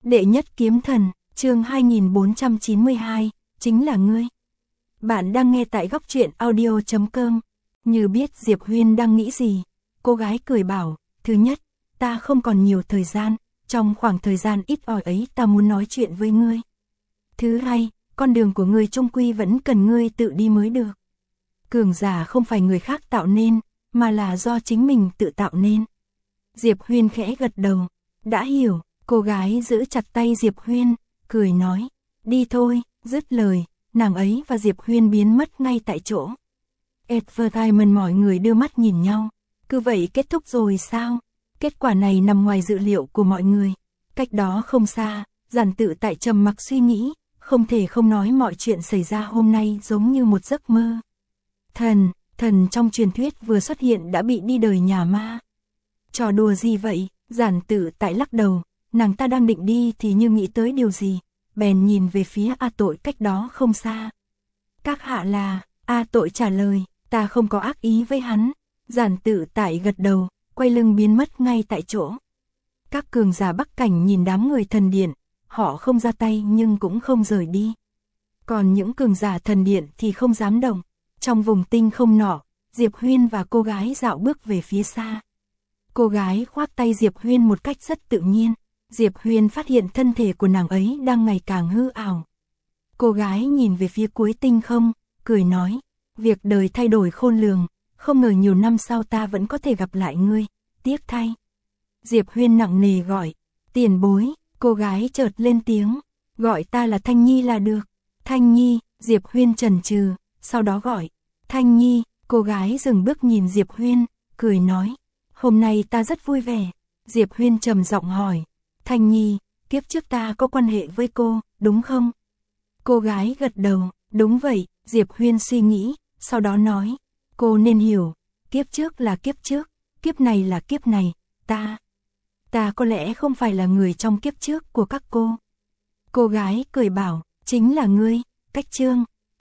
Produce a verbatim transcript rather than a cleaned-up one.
Đệ nhất kiếm thần, chương hai nghìn bốn trăm chín mươi hai, chính là ngươi. Bạn đang nghe tại góc truyện audio chấm com. Như biết Diệp Huyên đang nghĩ gì, cô gái cười bảo, thứ nhất, ta không còn nhiều thời gian, trong khoảng thời gian ít ỏi ấy ta muốn nói chuyện với ngươi. Thứ hai, con đường của ngươi chung quy vẫn cần ngươi tự đi mới được. Cường giả không phải người khác tạo nên, mà là do chính mình tự tạo nên. Diệp Huyên khẽ gật đầu, đã hiểu. Cô gái giữ chặt tay Diệp Huyên, cười nói, đi thôi, dứt lời, nàng ấy và Diệp Huyên biến mất ngay tại chỗ. Advertisement mọi người đưa mắt nhìn nhau, cứ vậy kết thúc rồi sao? Kết quả này nằm ngoài dự liệu của mọi người. Cách đó không xa, Giản Tự Tại trầm mặc suy nghĩ, không thể không nói mọi chuyện xảy ra hôm nay giống như một giấc mơ. Thần, thần trong truyền thuyết vừa xuất hiện đã bị đi đời nhà ma. Trò đùa gì vậy? Giản Tự Tại lắc đầu. Nàng ta đang định đi thì như nghĩ tới điều gì, bèn nhìn về phía A Tội cách đó không xa. Các hạ là, A Tội trả lời, ta không có ác ý với hắn. Giản Tự Tại gật đầu, quay lưng biến mất ngay tại chỗ. Các cường giả Bắc Cảnh nhìn đám người thần điện, họ không ra tay nhưng cũng không rời đi. Còn những cường giả thần điện thì không dám động. Trong vùng tinh không nọ, Diệp Huyên và cô gái dạo bước về phía xa. Cô gái khoác tay Diệp Huyên một cách rất tự nhiên. Diệp Huyên phát hiện thân thể của nàng ấy đang ngày càng hư ảo. Cô gái nhìn về phía cuối tinh không, cười nói, việc đời thay đổi khôn lường, không ngờ nhiều năm sau ta vẫn có thể gặp lại ngươi, tiếc thay. Diệp Huyên nặng nề gọi, tiền bối, cô gái chợt lên tiếng, gọi ta là Thanh Nhi là được. Thanh Nhi, Diệp Huyên chần chừ, sau đó gọi, Thanh Nhi, cô gái dừng bước nhìn Diệp Huyên, cười nói, hôm nay ta rất vui vẻ. Diệp Huyên trầm giọng hỏi, Thanh Nhi, kiếp trước ta có quan hệ với cô, đúng không? Cô gái gật đầu, đúng vậy. Diệp Huyên suy nghĩ, sau đó nói, cô nên hiểu, kiếp trước là kiếp trước, kiếp này là kiếp này, ta, ta có lẽ không phải là người trong kiếp trước của các cô. Cô gái cười bảo, chính là ngươi, Cách Trương.